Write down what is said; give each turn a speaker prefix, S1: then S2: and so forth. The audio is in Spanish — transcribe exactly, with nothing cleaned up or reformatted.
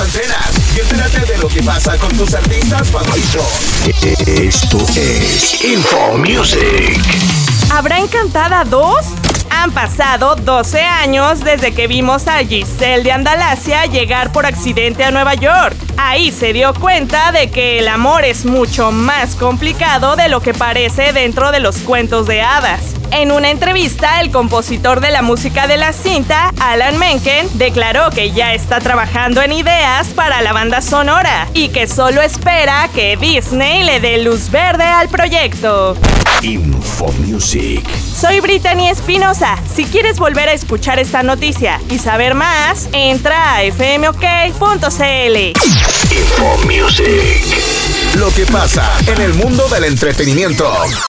S1: antenas y entérate de lo que pasa con tus artistas favoritos. Esto es Info Music.
S2: ¿Habrá Encantada dos? Han pasado doce años desde que vimos a Giselle de Andalasia llegar por accidente a Nueva York. Ahí se dio cuenta de que el amor es mucho más complicado de lo que parece dentro de los cuentos de hadas. En una entrevista, el compositor de la música de la cinta, Alan Menken, declaró que ya está trabajando en ideas para la banda sonora y que solo espera que Disney le dé luz verde al proyecto.
S1: Info Music.
S2: Soy Brittany Espinosa. Si quieres volver a escuchar esta noticia y saber más, entra a f m o k punto c l.
S1: Info Music. Lo que pasa en el mundo del entretenimiento.